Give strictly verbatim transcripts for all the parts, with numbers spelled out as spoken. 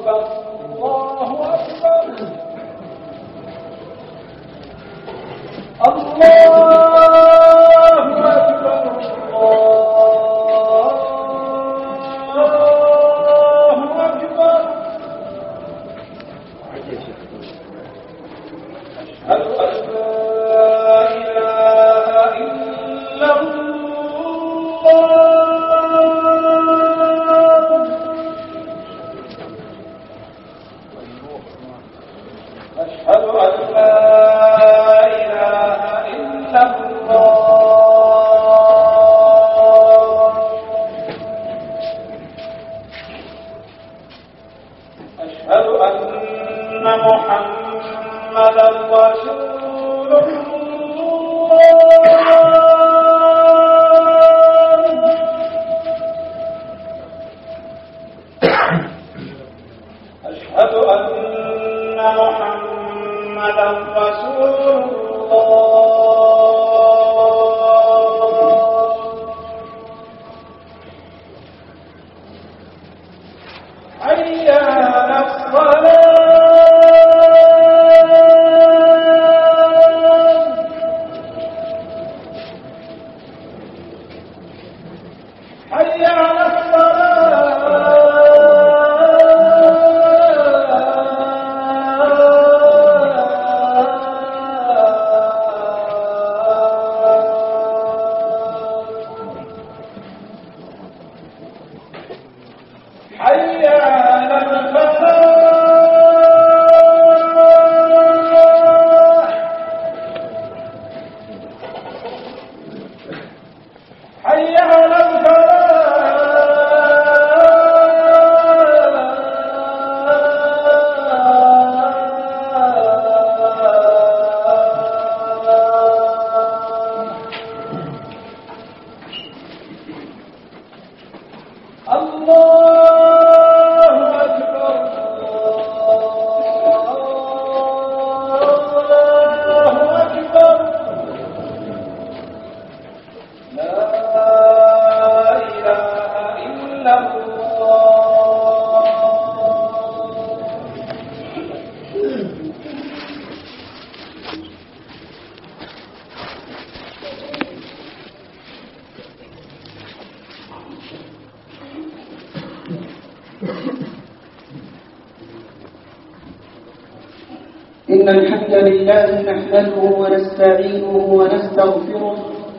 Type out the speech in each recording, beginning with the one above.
إن الحمد لله نحمده ونستعينه ونستغفره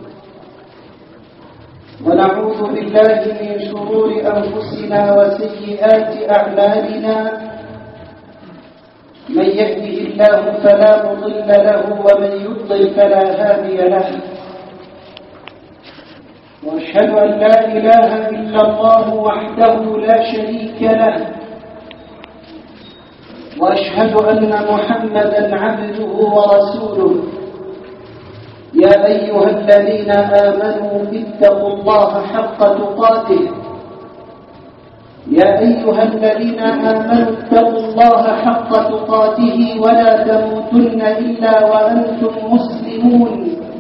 ونعوذ بالله من شرور أنفسنا وسيئات أعمالنا. من يهده الله فلا مضل له ومن يضلل فلا هادي له. وأشهد أن لا إله إلا الله وحده لا شريك له، وأشهد أن محمدًا عبده ورسوله. يا أيها الذين آمنوا اتقوا الله حق تقاته يا أيها الذين آمنوا اتقوا الله حق تقاته ولا تموتن إلا وأنتم مسلمون.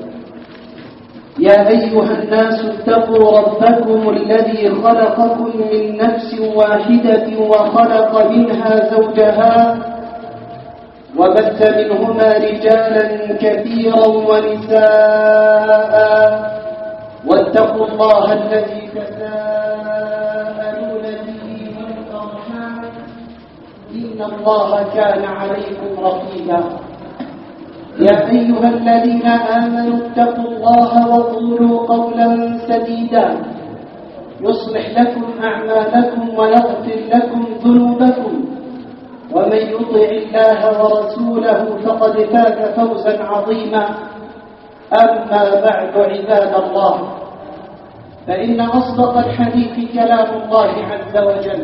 يا أيها الناس اتقوا ربكم الذي خلقكم من نفس واحدة وخلق منها زوجها وبث منهما رجالا كثيرا ونساء. واتقوا الله الذي تساءلون به والأرحام إن الله كان عليكم رقيبا. يا أيها الذين آمنوا اتقوا الله وقولوا قولا سديدا يصلح لكم أعمالكم ويغفر لكم ذنوبكم، ومن يطع الله ورسوله فقد فاز فوزا عظيما. أما بعد عباد الله، فإن أصدق الحديث كلام الله عز وجل،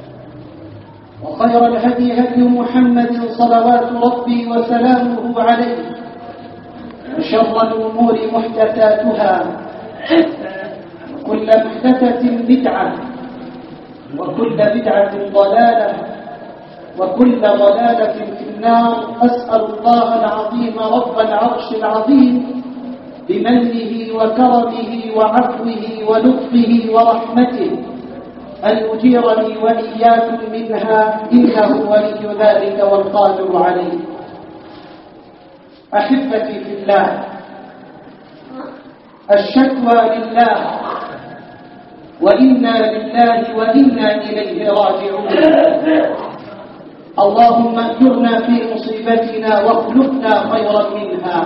وخير الهدي هدي محمد صلوات ربي وسلامه عليه، وشر الأمور محدثاتها، وكل محدثة بدعة، وكل بدعة ضلالة، وكل ضلالة في النار. أسأل الله العظيم رب العرش العظيم بمنه وكرمه وعفوه ولطفه ورحمته أن يجيرني وإياكم منها إنه ولي ذلك والقادر عليه. أحبتي في الله، الشكوى لله، وإنا لله وإنا إليه راجعون. اللهم أجرنا في مصيبتنا واخلفنا خيرا منها.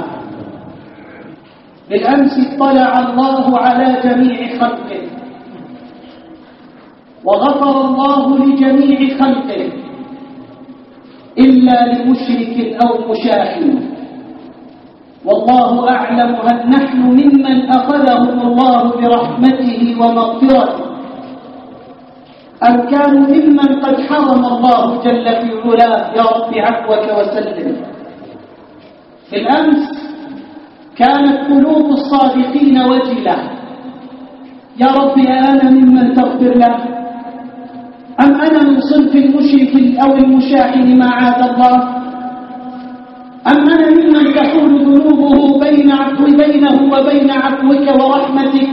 بالأمس اطلع الله على جميع خلقه وغفر الله لجميع خلقه إلا لمشرك أو مشاحن. والله أعلم هل نحن ممن أخذهم الله برحمته ومغفرته أم كانوا ممن قد حرم الله جل في علاه. يا رب عفوك وسلم. بالأمس كانت قلوب الصادقين وجلة. يا رب أنا ممن تغفر له أم أنا من صنف المشرك أو المشاحن معاذ الله، أم أنا ممن تحول ذنوبه بين عفو بينه وبين عفوك ورحمتك.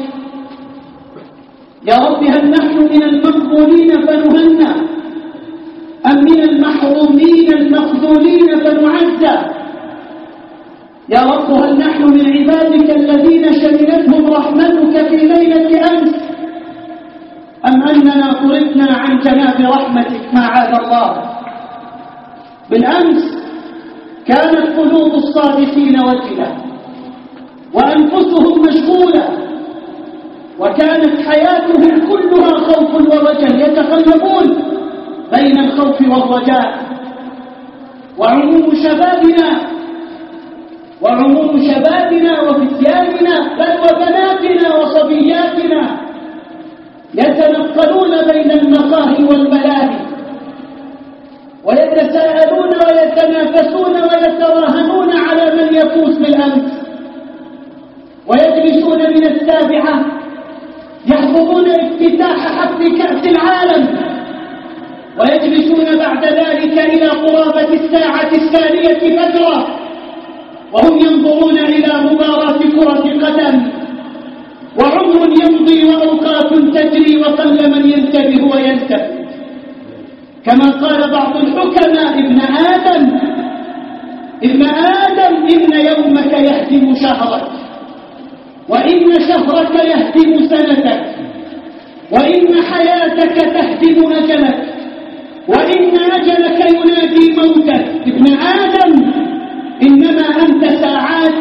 يا رب هل نحن من المقبولين فنهنى أم من المحرومين المخذولين فنعزى؟ يا رب هل نحن من عبادك الذين شملتهم رحمتك في ليلة أمس أم أننا طردنا عن جناب رحمتك معاذ الله. بالأمس كانت قلوب الصادقين وجلة وأنفسهم مشغولة وكانت حياتهم كلها خوف ورجاء، يتقلبون بين الخوف والرجاء. وعموم شبابنا وعموم شبابنا وفتياننا بل وبناتنا وصبياتنا يتنقلون بين المقاهي والملاهي ويتساءلون ويتنافسون ويتراهنون على من يفوز بالأمس، ويجلسون من السابعة يحضرون افتتاح حفل كأس العالم، ويجلسون بعد ذلك إلى قرابة الساعة الثانية فجرا وهم ينظرون إلى مباراة كرة قدم، وعمر يمضي وأوقات تجري وقل من ينتبه وينتبه. كما قال بعض الحكماء: ابن آدم ابن آدم إن يومك يهدم شهرك، وإن شهرك يهدم سنتك، وإن حياتك تهدم أجلك، وإن أجلك ينادي موتك. ابن آدم إنما أنت ساعات،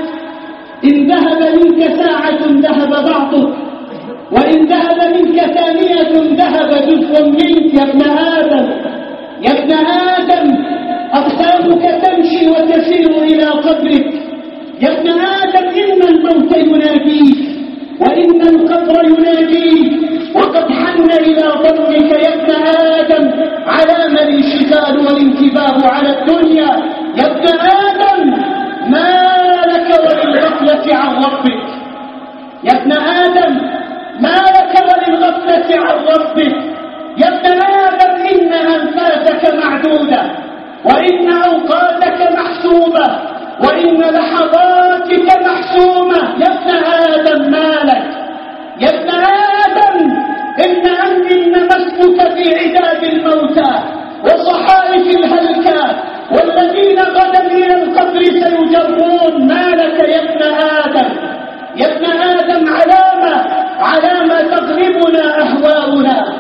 إن ذهب منك ساعة ذهب بعضك، وإن ذهب منك ثانية ذهب جزء منك. يا ابن آدم يا ابن آدم أقدامك تمشي وتسير إلى قبرك. يا ابن آدم إن الموت يناديك وإن القبر يناديك وقد حن إلى ضرك. يا ابن آدم علام الانشغال والانتباه على الدنيا. يا ابن آدم ما لك وللغفلة عن ربك. يا ابن آدم ما لك وللغفلة عن ربك. يا ابن آدم إن أنفاسك معدودة، وإن أوقاتك محسوبة، وإن لحظاتك محسومة. يا ابن آدم مالك. يا ابن آدم إن أمن مسكك في عداد الموتى وصحائف الهلكات، والذين غدا إلى القبر سيجرون. مالك يا ابن آدم. يا ابن آدم علامة علامة تغلبنا أهواؤنا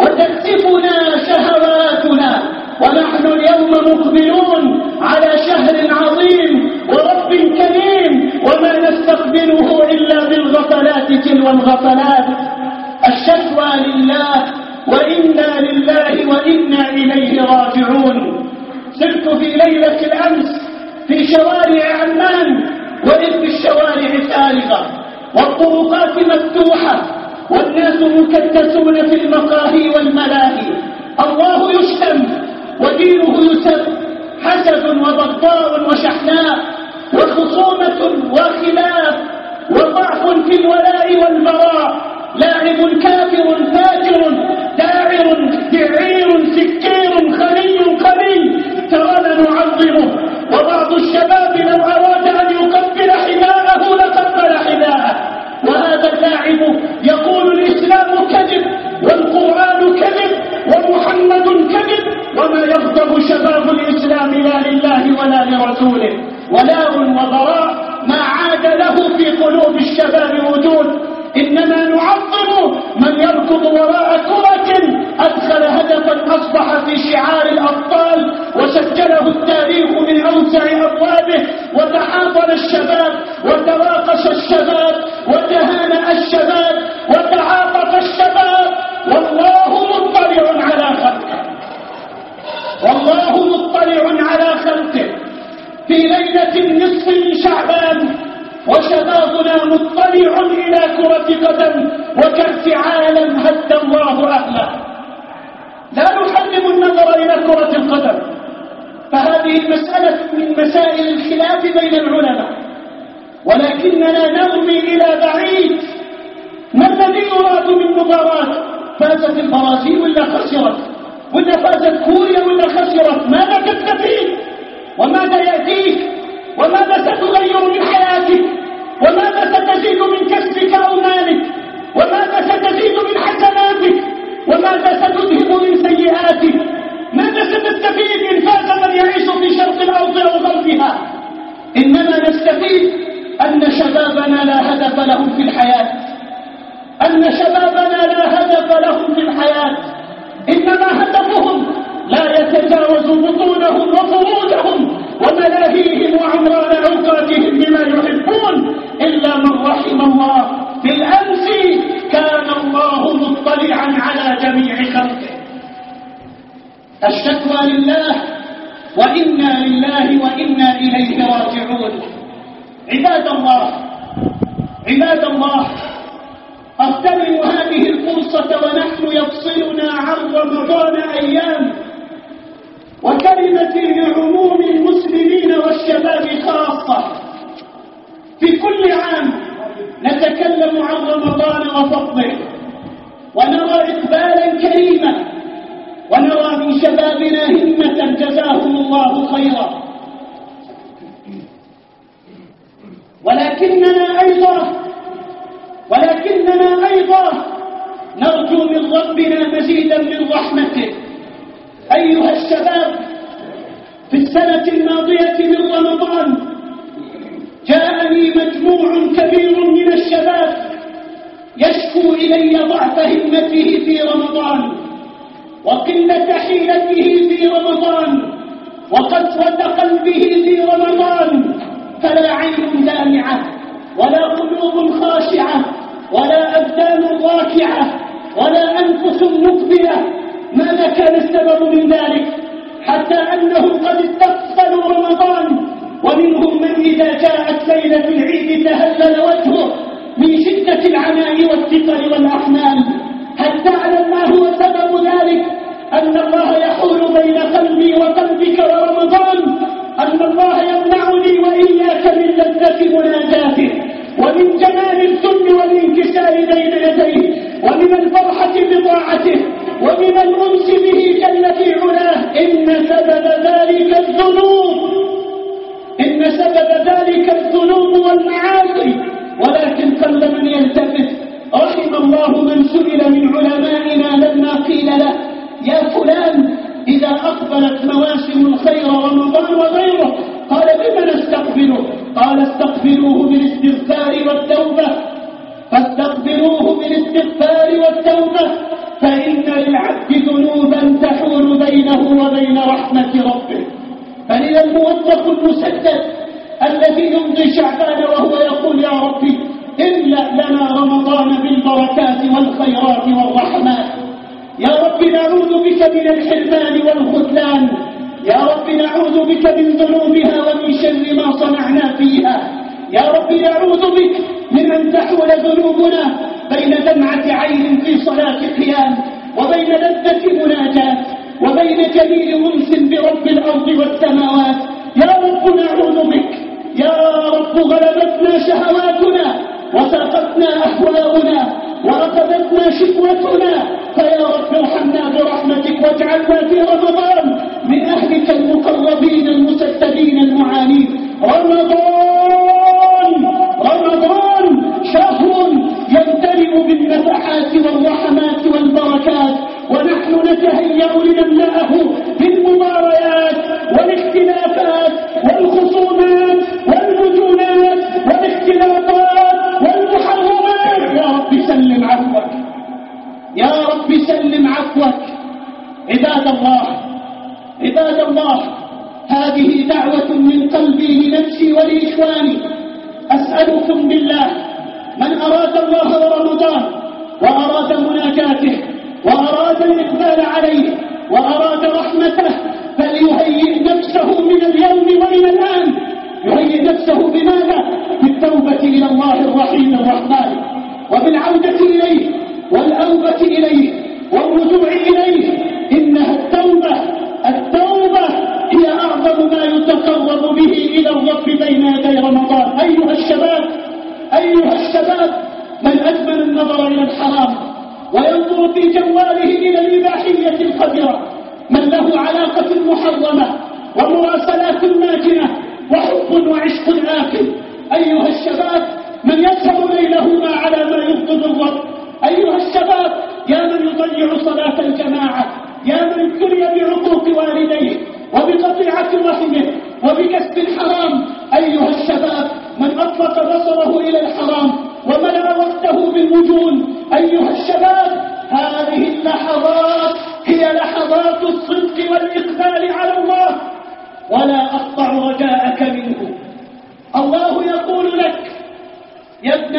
وتكسبنا شهواتنا، ونحن اليوم مقبلون على شهر عظيم ورب كريم، وما نستقبله إلا بالغفلات تلو الغفلات. الشكوى لله وإنا لله وإنا إليه راجعون. سرت في ليلة الأمس في شوارع عمان، وإذ بالشوارع فارغة والطرقات مفتوحة والناس مكدسون في المقاهي والملاهي. الله يشتم ودينه يسب، حسد وبغضاء وشحناء وخصومة وخلاف وضعف في الولاء والبراء، لاعب كافر فاجر داعر دعير سكير خلي قلي ترانا نعظمه، وبعض الشباب لو أراد أن يقبل حذاءه لقبل حذاءه. وهذا اللاعب يقول الإسلام كذب والقرآن كذب يغضب شباب الإسلام لا لله ولا لرسوله، ولاء وبراء ما عاد له في قلوب الشباب وجود، إنما نعظم من يركض وراء كرة أدخل هدفا أصبح في شعار الأبطال وسجله التاريخ من أوسع أبوابه، وتحاضن الشباب وتراقص الشباب وتهانأ الشباب وتعاطف الشباب، والله مطلع على خلقه، والله مطلع على خلقه في ليلة النصف من شعبان، وشبابنا مطلع إلى كرة قدم وكأس عالم هد الله أهله. لا نحرم النظر إلى كرة القدم، فهذه المسألة من مسائل الخلاف بين العلماء، ولكننا نرمي إلى بعيد. ما الذي يراد من مباراة؟ فازت البرازيل ولا خسرت؟ ولا فازت كوريا ولا خسرت؟ ماذا تستفيد؟ وماذا يأتيك؟ وماذا ستغير من حياتك؟ وماذا ستزيد من كسبك أو مالك؟ وماذا ستزيد من حسناتك؟ وماذا ستذهب من سيئاتك؟ ماذا ستستفيد إن فاز من يعيش في شرق الأرض أو غربها؟ إنما نستفيد أن شبابنا لا هدف لهم في الحياة، أن شبابنا لا هدف لهم في الحياة، إنما هدفهم لا يتجاوز بطونهم وفروجهم وملاهيهم وعمران أوقاتهم بما يحبون إلا من رحم الله. بالأمس كان الله مطلعا على جميع خلقه. الشكوى لله، وإنا لله وإنا إليه راجعون. عباد الله، عباد الله، أغتنم هذه الفرصة ونحن يفصلنا عن رمضان أيام، وكلمتي لعموم المسلمين والشباب خاصة. في كل عام نتكلم عن رمضان وفضله، ونرى إقبالا كريما، ونرى من شبابنا همة جزاهم الله خيرا، ولكننا أيضا ولكننا أيضا نرجو من ربنا مزيدا من رحمته. أيها الشباب، في السنة الماضية من رمضان جاءني مجموع كبير من الشباب يشكو إلي ضعف همته في رمضان، وقلة حيلته في رمضان، وقسوة قلبه في رمضان، فلا عين دامعة ولا قلوب خاشعة ولا أبدان راكعة ولا أنفس مقبلة. ماذا كان السبب من ذلك؟ حتى أنهم قد استقبلوا رمضان، ومنهم من إذا جاءت ليلة العيد تهلل وجهه من شدة العناء والثقل والأحمال. هل تعلم ما هو سبب ذلك؟ أن الله يحول بين قلبي وقلبك ورمضان، أن الله يمنعني وإياك من لذة مناجاته، ومن جمال الذل والانكسار بين يديه، ومن الفرحة بطاعته، ومن الأنس به جل في علاه. إن سبب ذلك الذنوب إن سبب ذلك الذنوب والمعاصي، ولكن قل من يلتفت. رحم الله من سئل من علمائنا لما قيل له: يا فلان، إذا أقبلت مواسم الخير رمضان وغيره، قال: بما نستقبله؟ قال: استقبلوه بالاستغفار والتوبة، فاستقبلوه بالاستغفار والتوبة، فإن للعبد ذنوبا تحول بينه وبين رحمة ربه. فلذا الموفق المسدد الذي يمضي شعبان وهو يقول: يا ربي املأ لنا رمضان بالبركات والخيرات والرحمات، يا رب نعوذ بك من الحرمان والخذلان، يا رب نعوذ بك من ذنوبها ومن شر ما صنعنا فيها، يا رب نعوذ بك من أن تحول ذنوبنا بين دمعة عين في صلاة قيام، وبين لذة مناجاة، وبين جميل أنس برب الأرض والسماوات. يا رب نعوذ بك، يا رب غلبتنا شهواتنا وساقتنا أهواؤنا وأخذتنا شكوتنا، فيا رب ارحمنا برحمتك واجعلنا في رمضان من أهلك المقربين المسددين المعانين. رمضان رمضان شهر يمتلئ بالنفحات والرحمات والبركات، ونحن نتهيأ لنملأه بالمباركات عباد الله، هذه دعوة من قلبي لنفسي ولإخواني. أسألكم بالله، من أراد الله ورمضان وأراد مناجاته وأراد الإقبال عليه وأراد رحمته فليهيئ نفسه من اليوم ومن الآن. يهيئ نفسه بماذا؟ بالتوبة إلى الله الرحيم الرحمن، وبالعودة إليه والأوبة إليه والرجوع إليه. إنها التوبة التوبة هي أعظم ما يتقرب به إلى الرب بين يدي رمضان. أيها الشباب أيها الشباب من أدمن النظر إلى الحرام وينظر في جواله إلى الإباحية القذرة، من له علاقة محرمة ومراسلات ماجنة وحب وعشق آكل. أيها الشباب من يسهر ليلهما على ما يغضب الرب. أيها الشباب يا من يضيع صلاة الجماعة، يا من ابتلي بعقوق والديه وبقطيعة رحمه وبكسب الحرام. أيها الشباب من أطلق بصره إلى الحرام وملأ وقته بالمجون. أيها الشباب هذه اللحظات هي لحظات الصدق والإقبال على الله، ولا أقطع رجاءك منه. الله يقول لك يا ابن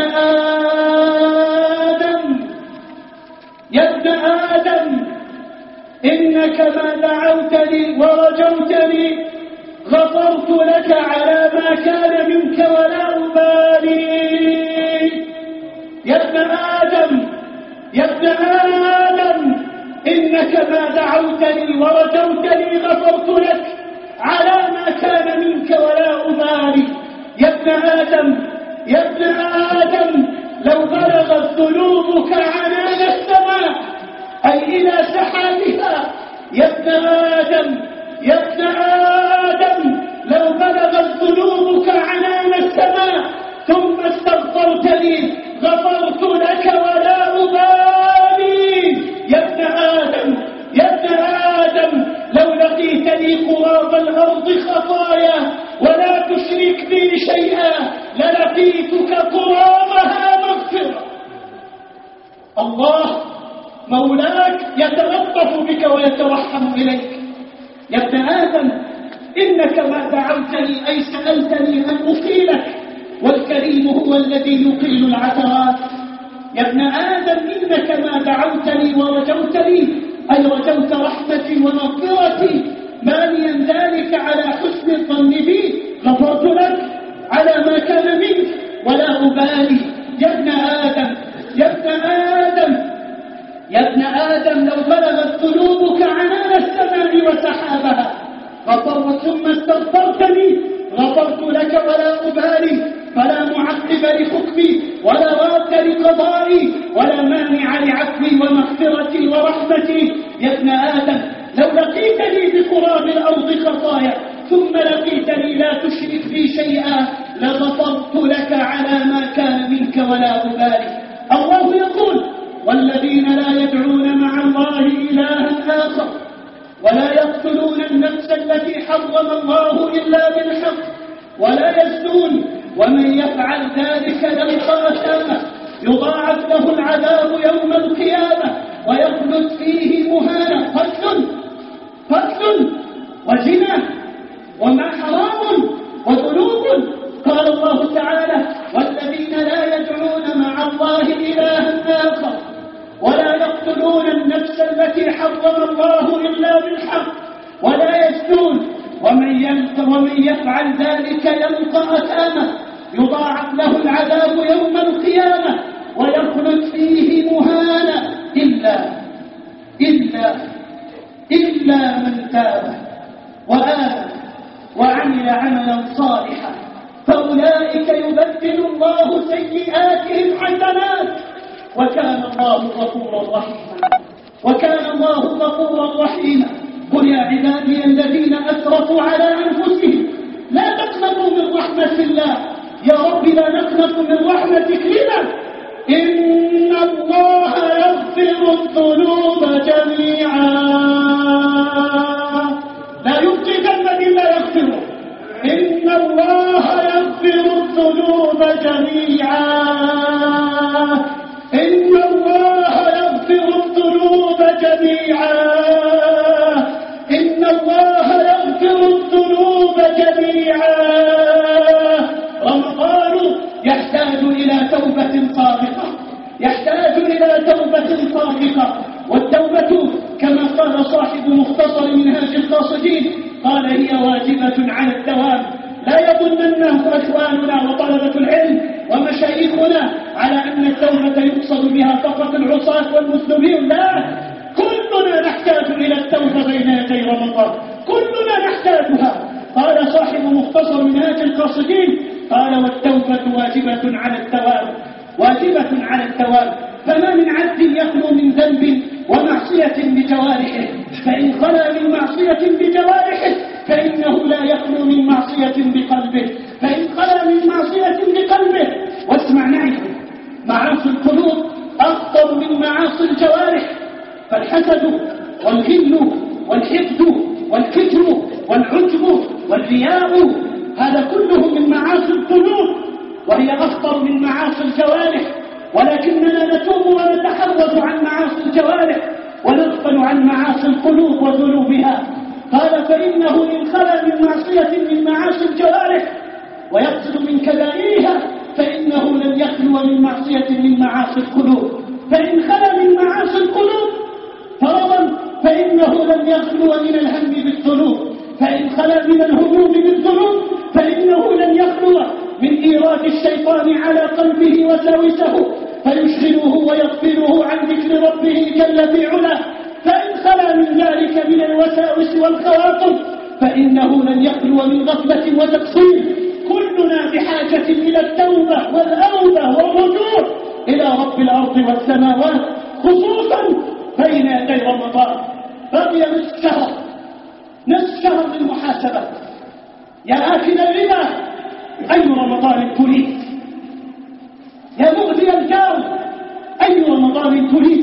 آدم يا ابن آدم إنك ما دعوتني ورجوتني غفرت لك على ما كان منك ولا أبالي. يا ابن آدم يا ابن آدم إنك ما دعوتني ورجوتني غفرت لك على ما كان منك ولا أبالي. يا ابن آدم يا ابن آدم لو بلغت ذنوبك عنان السماء أي إلى سحابها. يا ابن آدم يا ابن آدم لو بلغت ذنوبك عنان السماء ثم استغفرتني غفرت لك ولا أبالي. يا ابن آدم يا ابن آدم لو لقيتني قراب الأرض خطايا ولا تشرك بي شيئا للقيتك قرابها مغفرة. الله مولاك يتلطف بك ويترحم إليك. يا ابن آدم إنك ما دعوتني أي سألتني أن أقيلك، والكريم هو الذي يقيل العثرات. يا ابن آدم إنك ما دعوتني ورجوتني أي رجوت رحمتي ومغفرتي مانيا ذلك على حسن الظن بي غفرت لك على ما كان منك ولا أبالي. يا ابن آدم يا ابن آدم يا ابن آدم لو بلغت ذنوبك عنان السماء وسحابها غفرت ثم استغفرتني غفرت لك ولا أبالي. فلا معقب لحكمي ولا راد لقضائي ولا مانع لعفوي ومغفرتي ورحمتي. يا ابن آدم لو لقيتني بقراب الأرض خطايا ثم لقيتني لا تشرك بي شيئا لغفرت لك على ما كان منك ولا أبالي. الله يقول والذين لا يدعون مع الله إلها آخر ولا يقتلون النفس التي حرم الله إلا بالحق ولا يزنون ومن يفعل ذلك يلقى أثاما يضاعف له العذاب يوم القيامة ويخلد فيه مهانا. قتل قتل وزنا وما حرام وذنوب. قال الله تعالى والذين لا يدعون مع الله إلها آخر ولا يقتلون النفس التي حرم الله إلا بالحق ولا يزنون ومن يفعل ذلك يلقى أثاما يضاعف له العذاب يوم القيامة ويخلد فيه مهانا إلا إلا إلا من تاب وآمن وعمل عملا صالحا فأولئك يبدل الله سيئاتهم حسنات وكان الله غفورا رحيما وكان الله غفورا رحيما. قل يا عبادي الذين أسرفوا على أنفسهم لا تقنطوا من رحمة الله. يا رب لا نقنط من رحمتك لنا إن الله يغفر الذنوب جميعا لا يبقي ذنبا إلا يغفره. إن الله يغفر الذنوب جميعا إن الله يغفر الذنوب جميعا إن الله جميعا. رمضان يحتاج إلى توبة صادقة، يحتاج إلى توبة صادقة. والتوبة كما قال صاحب مختصر منهاج القاصدين قال هي واجبة على الدوام. لا يظننه أخواننا وطلبة العلم ومشايخنا على أن التوبة يقصد بها فقط العصاة والمسلمين، لا، كلنا نحتاج إلى التوبة بين يدي رمضان، كلنا نحتاجها. قال صاحب مختصر منهاج القاصدين قال والتوبة واجبة على الدوام، واجبة على الدوام. فما من عبد يخلو من ذنب ومعصية بجوارحه، فإن خلا من معصية بجوارحه فإنه لا يخلو من معصية بقلبه، فإن خلا من معصية بقلبه. واسمع نعرف معاصي القلوب أخطر من معاصي الجوارح، فالحسد والغل والحقد والكبر والعجب والرياء هذا كله من معاصي القلوب، وهي أخطر من معاصي الجوارح. ولكننا نتوب ونتحرز عن معاصي الجوارح ونغفل عن معاصي القلوب وذنوبها. قال فإنه إن خلا من معصية من معاصي الجوارح ويقصد من كبائرها فإنه لن يخلو من معصية من معاصي القلوب. فإن خلا من معاصي القلوب فرضا فإنه لن يخلو من الهم بالذنوب، فإن خلا من الهموم بالذنوب فإنه لن يخلو من إيراد الشيطان على قلبه وساوسه فيشغله ويغفله عن ذكر ربه جل في علاه. فإن خلا من ذلك من الوساوس والخواطر فإنه لن يخلو من غفلة وتقصير. كلنا بحاجة إلى التوبة والأوبة والرجوع إلى رب الأرض والسماوات، خصوصا بين يدي رمضان. بقي نصف شهر، نصف شهر للمحاسبة. يا آكل الربا أي رمضان تريد؟ يا مؤذي الجار أي رمضان تريد؟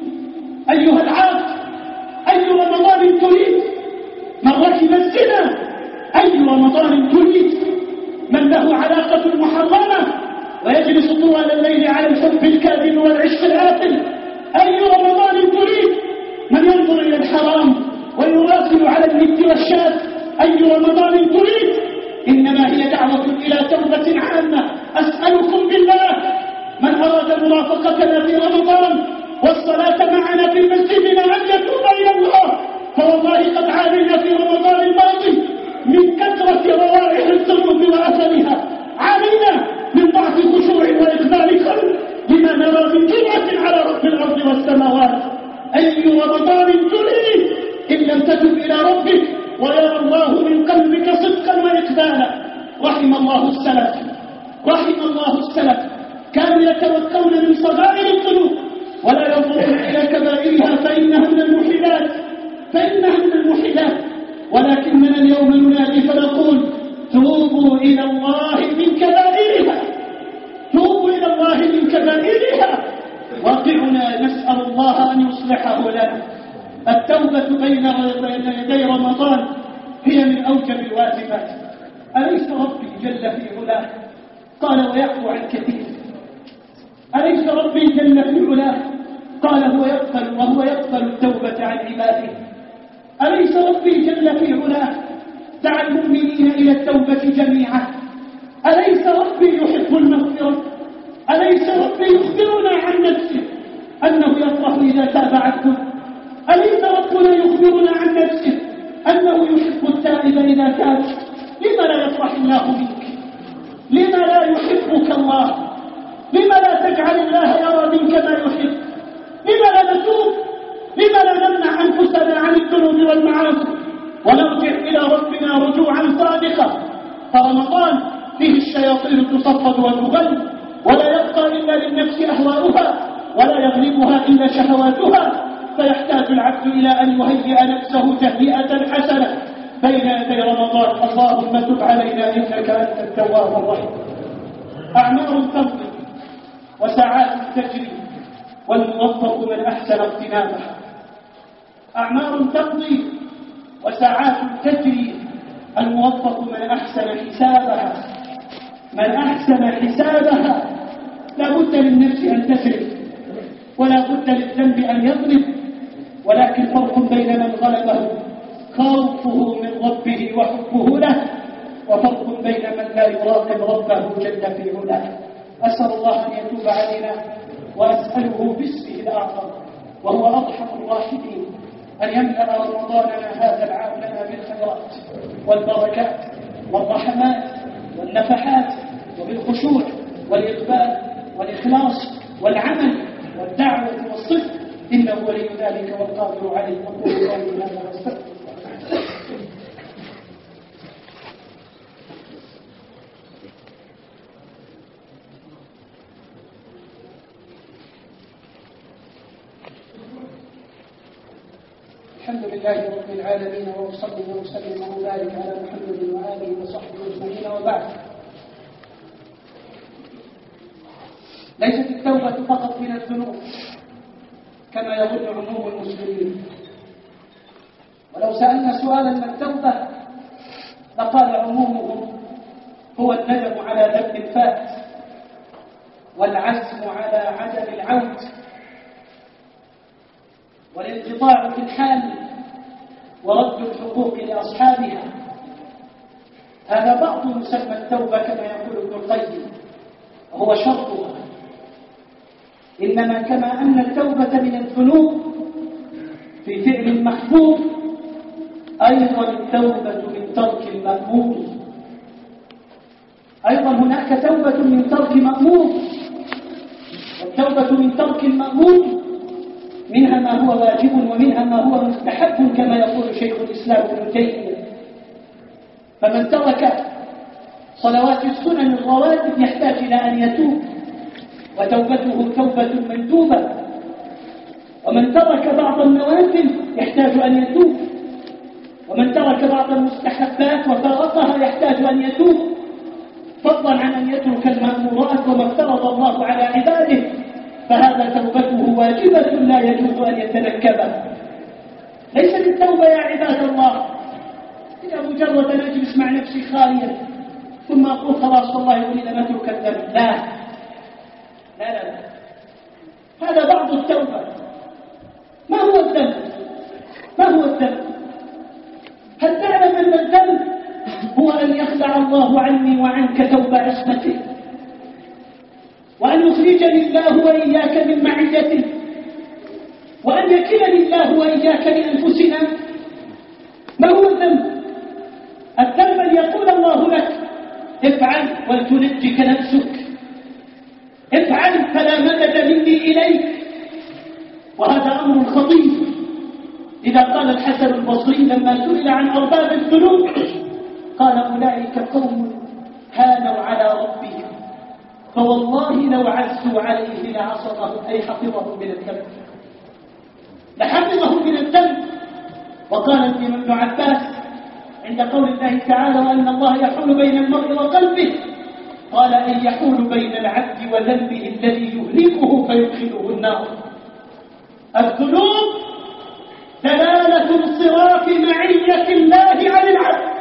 أيها العاق أي رمضان تريد؟ من ركب الزنا أي رمضان تريد؟ من له علاقة محرمة ويجلس طوال الليل على الحب الكاذب والعشق الآثم أي رمضان تريد؟ من ينظر إلى الحرام ويراسل على الند والشاذ أي رمضان تريد؟ إنما هي دعوة إلى توبة عامة. أسألكم بالله من أراد مرافقتنا في رمضان والصلاة معنا في مسجدنا أن يتوب إلى الله، فوالله قد عانينا في رمضان الماضي من كثرة روائح الذنوب وأثرها، عانينا من ضعف خشوع وإقبال قلب لما نرى من جرأة على رب الأرض والسماوات. أي رمضان تريد إن لم تتب إلى ربك ويرى الله من قلبك صدقا وإقبالا؟ رحم الله السلف، رحم الله السلف، كانوا يتوكون من صغائر الذنوب ولا ينظرون إلى كبائرها فإنها من المحلات، فإنها من المحلات. ولكننا اليوم ننادي فنقول توبوا إلى الله من كبائرها، توبوا إلى الله من كبائرها. واقعنا نسأل الله أن يصلحه لنا. التوبة بين يدي رمضان هي من أوجب الواجبات. أليس ربي جل في علاه قال ويعفو عن كثير؟ أليس ربي جل في علاه قال هو يقبل وهو يقبل التوبة عن عباده؟ أليس ربي جل في علاه دعا المؤمنين إلى التوبة جميعا؟ أليس ربي يحب المغفرة؟ أليس ربي يخبرنا عن نفسه أنه يفرح إذا تاب عبده؟ أليس ربنا يخبرنا عن نفسه أنه يحب التائب إذا تاب؟ لما لا يفرح الله منك؟ لما لا يحبك الله؟ لما لا تجعل الله يرى منك ما يحب؟ لما لا نتوب؟ لما لا نمنع أنفسنا عن الذنوب والمعاصي ونرجع إلى ربنا رجوعا صادقا؟ فرمضان فيه الشياطين تصفد وتغل، ولا يبقى إلا للنفس أهواؤها ولا يغلبها إلا شهواتها، فيحتاج العبد إلى أن يهيئ نفسه تهيئة حسنة بين يدي رمضان. اللهم تب علينا إنك أنت التواب الرحيم. أعمار تمضي وساعات تجري والموفق من أحسن اغتنامها. أعمار تمضي وساعات تجري الموفق من أحسن حسابها. من أحسن حسابها لا بد للنفس أن تسرف ولا بد للذنب أن يضرب، ولكن فرق بين من غلبه خوفه من ربه وحبه له وفرق بين من لا يراقب ربه جل في علاه. أسأل الله أن يتوب علينا، وأسأله باسمه الأعظم وهو أرحم الراحمين أن يملأ رمضاننا هذا العام لنا بالخيرات والبركات والرحمات والنفحات، وبالخشوع والإقبال والإخلاص والعمل والدعوة والصدق، إنه ولي ذلك والقادر عليه. أقول قولي هذا واستغفر. الحمد لله رب العالمين، وأصلي وأسلم وبارك على محمد وآله وصحبه أجمعين، وبعد. ليست التوبة فقط من الذنوب كما يظن عموم المسلمين، ولو سألنا سؤالا ما التوبة لقال عمومهم هو الندم على ذنب فات والعزم على عدم العود والانقطاع في الحال ورد الحقوق لأصحابها. هذا بعض مسمى التوبة كما يقول ابن القيم، وهو شرطها. إنما كما أن التوبة من الذنوب في فعل محبوب، أيضا التوبة من ترك المأمور. أيضا هناك توبة من ترك مأمور، والتوبة من ترك المأمور منها ما هو واجب ومنها ما هو مستحب كما يقول شيخ الإسلام ابن تيمية. فمن ترك صلوات السنن الرواتب يحتاج إلى أن يتوب، وتوبته توبة مندوبة. ومن ترك بعض النوافل يحتاج أن يتوب، ومن ترك بعض المستحبات وفارقها يحتاج أن يتوب، فضلا عن أن يترك المأمورات وما افترض الله على عباده، فهذا توبته واجبة لا يجوز أن يتنكبها. ليست التوبة يا عباد الله إذا مجرد أن أجلس مع نفسي خاليا ثم أقول خلاص والله أريد أن أترك الذنب. لا لا لا, لا. هذا بعض التوبة. ما هو الذنب؟ ما هو الذنب؟ هل تعلم أن الذنب هو أن يخلع الله عني وعنك توبة عصمته، وأن يخرجني الله وإياك من معيته، وأن يكلني الله وإياك لأنفسنا؟ ما هو الذنب؟ الذنب أن يقول الله لك افعل ولتنجك نفسك، افعل فلا مدد مني إليك. وهذا أمر خطير. إذا قال الحسن البصري لما سئل عن أرباب الذنوب قال أولئك قوم هانوا على ربهم فوالله لو عزوا عليه لعصمه، أي حفظه من الذنب، لحفظه من الذنب. وقال ابن عباس عند قول الله تعالى وأن الله يحول بين المرء وقلبه، قال أن يحول بين العبد وذنبه الذي يهلكه فيدخله النار. الذنوب دلالة انصراف معية الله عن العبد،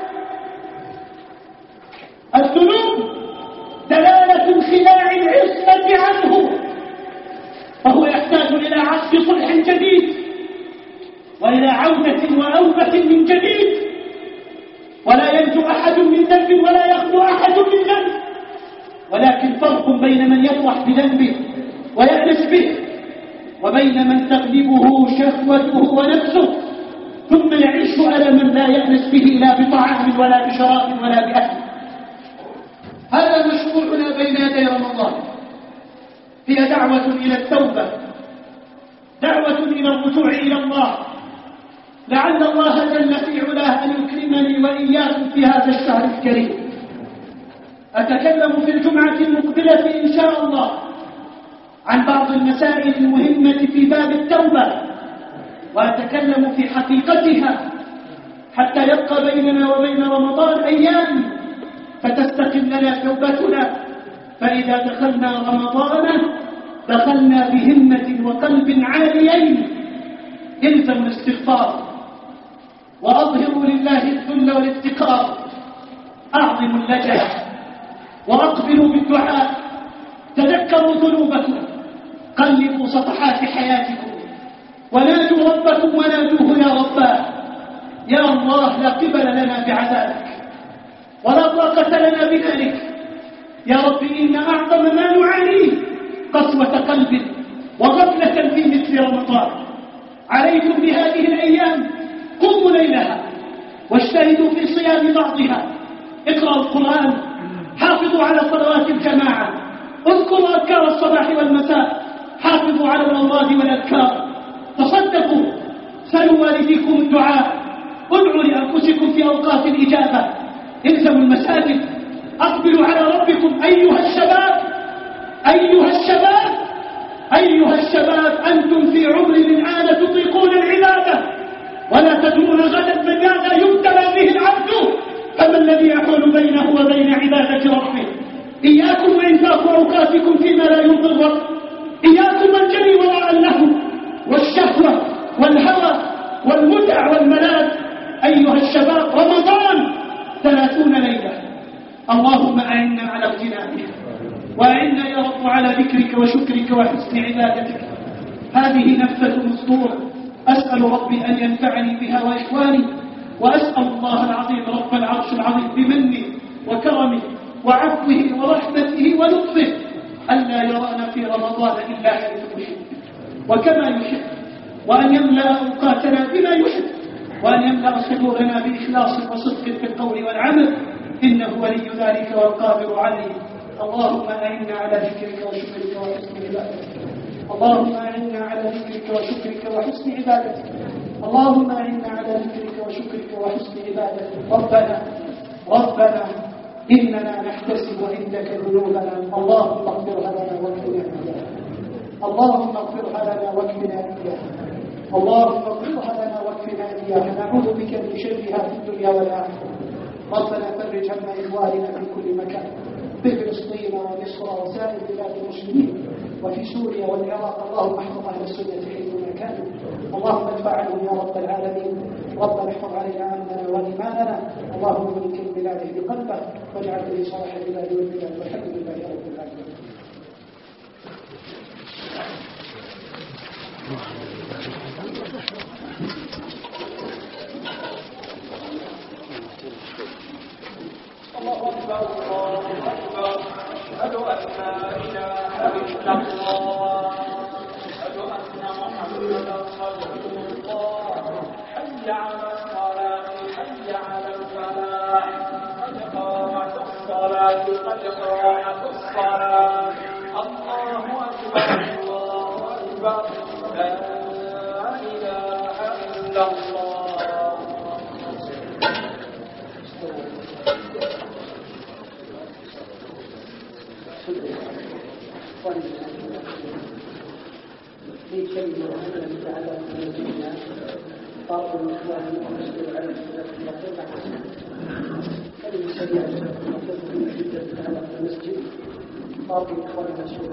الذنوب دلالة انخلاع العصمة عنه، فهو يحتاج إلى عصف صلح جديد وإلى عودة وأوبة من جديد، ولا ينجو أحد من ذنب ولا يخلو أحد من ذنب. ولكن فرق بين من يفرح بذنبه ويأنس به، وبين من تغلبه شهوته ونفسه ثم يعيش ألما لا يأنس به لا بطعام ولا بشراب ولا بأكل. هذا مشروعنا بين يدي رمضان. هي دعوة إلى التوبة، دعوة إلى الرجوع إلى الله، لعل الله جل في علاه أن يكرمني وإياكم في هذا الشهر الكريم. أتكلم في الجمعة المقبلة إن شاء الله عن بعض المسائل المهمة في باب التوبة، وأتكلم في حقيقتها حتى يبقى بيننا وبين رمضان أيام فتستقم لنا توبتنا. فإذا دخلنا رمضان دخلنا بهمة وقلب عاليين. الزموا الاستغفار وأظهروا لله الذل والافتقار، أعظموا اللجأ وأقبلوا بالدعاء، تذكروا ذنوبكم، قلبوا صفحات حياتكم، ونادوا ربكم ونادوه يا رباه. يا الله لا قبل لنا بعذابك، ولا طاقة لنا بذلك. يا رب إن أعظم ما نعانيه قسوة قلب وغفلة في مثل رمضان. عليكم بهذه الأيام قوموا ليلها واجتهدوا في صيام بعضها، اقرأوا القرآن، حافظوا على صلوات الجماعة، اذكروا أذكار الصباح والمساء، حافظوا على الأوراد والأذكار، تصدقوا، سلوا والديكم الدعاء، ادعوا لأنفسكم في أوقات الإجابة، الزموا المساجد، أقبلوا على ربكم. أيها الشباب أيها الشباب أيها الشباب أنتم في عمر الآن تطيقون العبادة، ولا تدرون غدا ماذا يبتلى به العبد، فما الذي يحول بينه وبين عبادة ربه؟ إياكم وإنفاق أوقاتكم فيما لا يرضي الرب، إياكم الجري وراء اللهو والشهوة والهوى والمتع والملاذ. أيها الشباب رمضان ثلاثون ليلة، اللهم أعنا على اغتنامه، وأعنا يا رب على ذكرك وشكرك وحسن عبادتك. هذه نفثة مسطورة، أسأل ربي أن ينفعني بها وإخواني، وأسأل الله العظيم رب العرش العظيم بمنه وكرمه وعفوه ورحمته ولطفه ألا يرانا في رمضان إلا حيث يحب وكما يحب، وأن يملأ أوقاتنا بما يحب، وأن يملأ صدورنا بإخلاص وصدق في القول والعمل، إنه ولي ذلك والقادر عليه. اللهم أعنا على ذكرك وشكرك وحسن عبادتك، اللهم أعنا على ذكرك وشكرك وحسن عبادتك، اللهم أعنا على ذكرك وشكرك وحسن عبادتك. ربنا ربنا إننا نحتسب عندك ذنوبنا، اللهم اغفرها لنا واكفنا إياها، اللهم اغفرها لنا واكفنا إياها، اللهم اغفرها لنا واكفنا إياها. نعوذ بك من شرها في الدنيا والآخرة. ربنا فرج هم إخواننا في كل مكان، في فلسطين ومصر وسائر بلاد المسلمين، وفي سوريا والعراق. اللهم احفظ أهل السنة حيثما كانوا، اللهم ادفع عنهم يا رب العالمين. ربنا احفظ علينا أمننا وإيماننا، اللهم ملك البلاد بقلبه، واجعل به صالح البلاد والبلاد، والحمد لله رب العالمين. الله أكبر الله أكبر، أشهد أن لا إله إلا الله، أشهد أن محمدا رسول الله. حي على الصلاة حي على الفلاح، قد قامت الصلاة قد قامت الصلاة. الله أكبر الله أكبر، لا إله إلا الله. في شيء مهم يتعلق بوجودنا طاقة الإخوان ومسؤول على السنة المطلقة كلمة سريعة مطلقة جدا تتعلق بالمسجد طاقة الإخوان المسؤول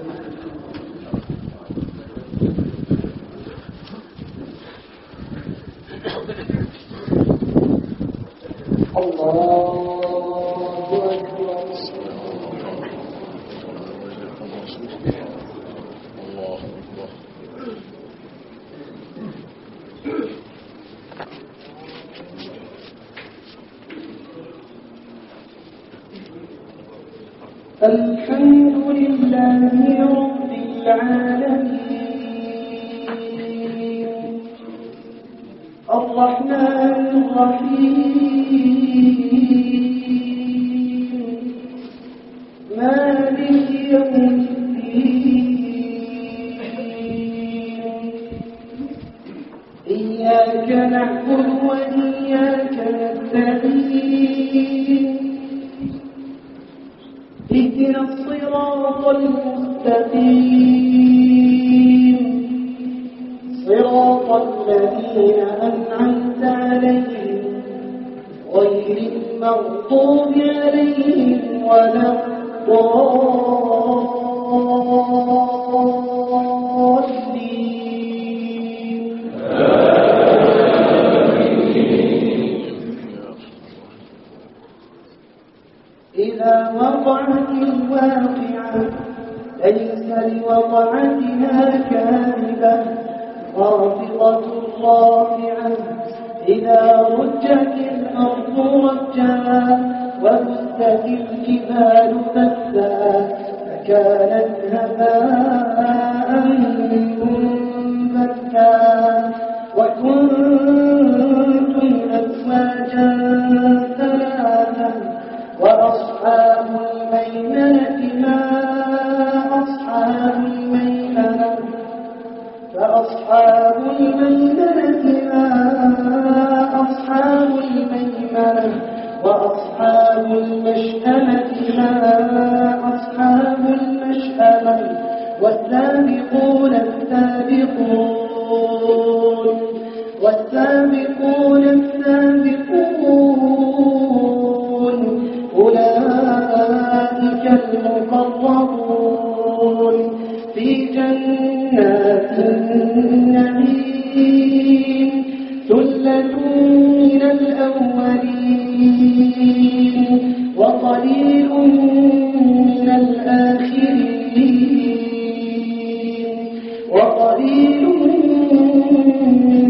الله أكبر. الحمد لله رب العالمين، الرحمن الرحيم، مالك يوم الدين، إياك نعبد وإياك نستعين، اهدنا الصراط المستقيم، صراط الذين أنعمت عليهم غير المغضوب عليهم ولا الضالين. إذا وقعت الواقعة ليس لوقعتها كاذبة خافضة رافعة، إذا رجت الأرض رجا وبست الجبال بثا فكانت هباء منبثا وكنتم أزواجا ثلاثا وأصحاب الميمنة ما أصحاب الميمنة فأصحاب الميمنة ما أصحاب الميمنة وأصحاب المشأمة ما أصحاب المشأمة والسابقون السابقون والسابقون السابقون أولئك المقربون في جنات النعيم ثلة من الأولين وقليل من الآخرين وقليل من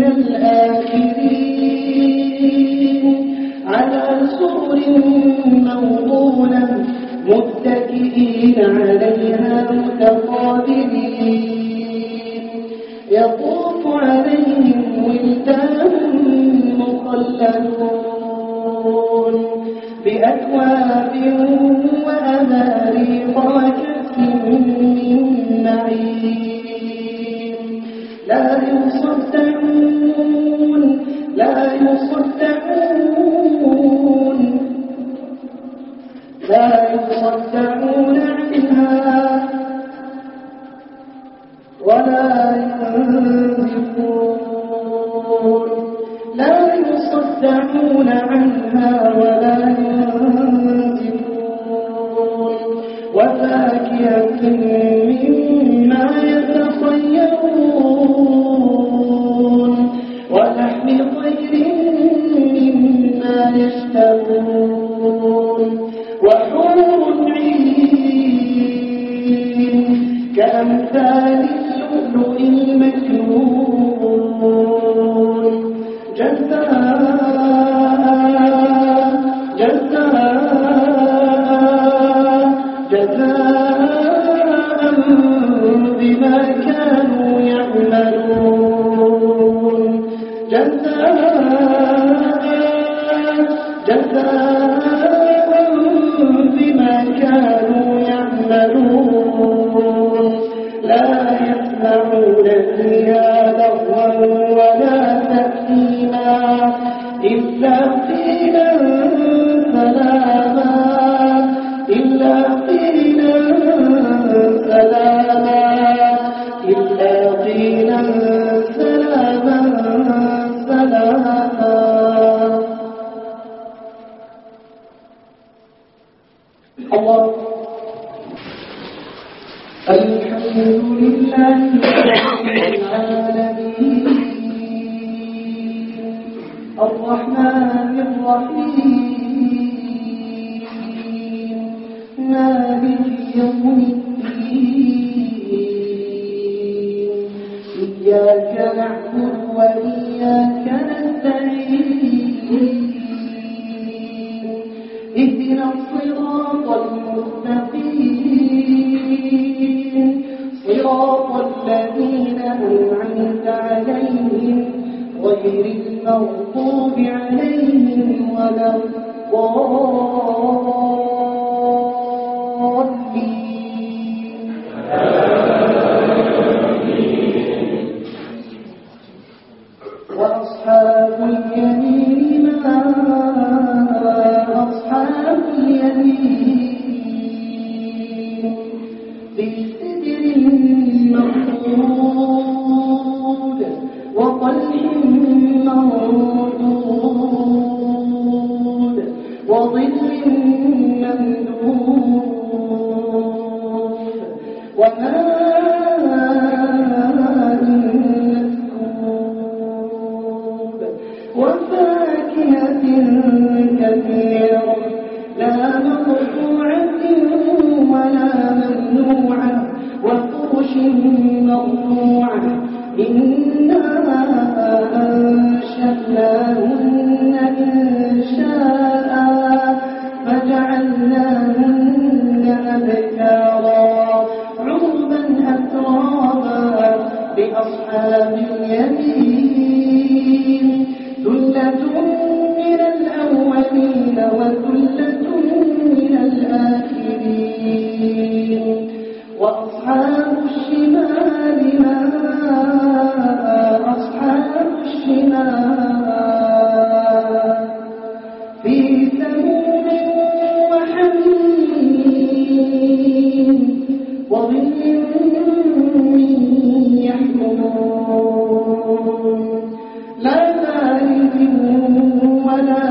الآخرين على سرر موضونة متكئين عليها متقابلين يطوف عليهم ولدان مخلدون بأكواب وأباريق وكأس من معين لا يصدعون لا يصدعون لا يصدعون عنها ولا ينزفون لا يصدعون عنها ولا ينزفون وفاكهة مما يتخيرون ولحم طير مما يشتهون وحور عين كأمثال اللؤلؤ المكنون جزاء جزاء جزاء بما كانوا يعملون جزاء جزاء بما كانوا يعملون لا يسمعون فيها لغوا ولا تأثيما إلا قيلا سلاما إلا قيلا سلاما إلا قيلا سلاما سلاما الله الحمد لله رب العالمين الرحمن الرحيم مالك يوم الدين إياك نعبد وإياك نستعين اهدنا الصراط المستقيم صراط الذين أنعمت عليهم غير المغضوب عليهم ولا الضالين وأصحاب اليمين ما أصحاب اليمين في سدر مخضود وطلح منضود وظل ممدود وماء مسكوب وفاكهة كثيرة لا مقطوعة ولا ممنوعة وفرش مرفوعة إنا أنشأناهن إنشاء فجعلناهن وثلة من الآخرين وأصحاب الشمال ما أصحاب الشمال في سموم وحميم وظل من يحموم لا بارد ولا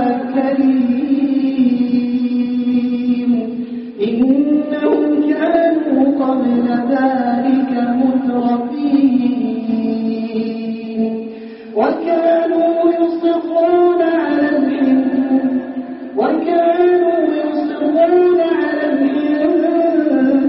كريم إنهم كانوا قبل ذلك مترفين وكانوا يصرون على الحنث وكانوا يصرون على الحنث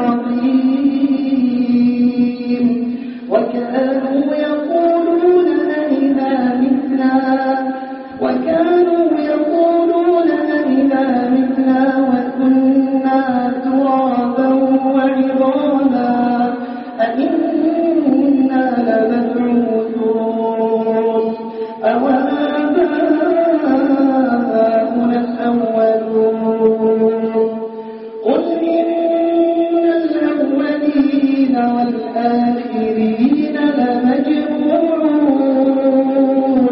العظيم وكانوا يقولون أئذا متنا وكانوا يقولون أئذا متنا وكنا ترابا وعظاما أئنا لمبعوثون أوآباؤنا الأولون قل إن الأولين والآخرين لمجموعون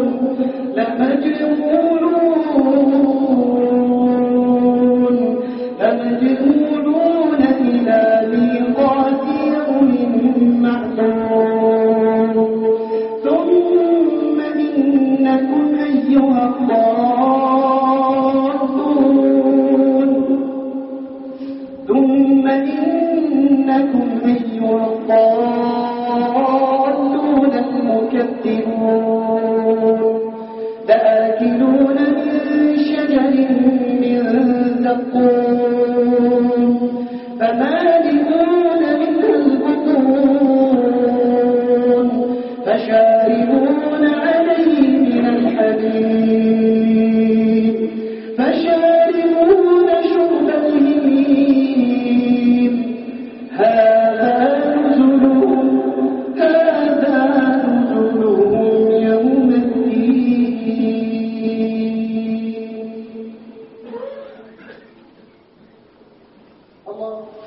لمجموعون لمجموعون إلى ميقات يوم معلوم ثم إنكم أيها الضالون ثم إنكم أيها الضالون المكذبون لآكلون من شجر من زقوم فمالئون منها البطون فشاربون عليه من الحميم فشاربون شرب الهيم هذا نزلهم هذا نزلهم يوم الدين الله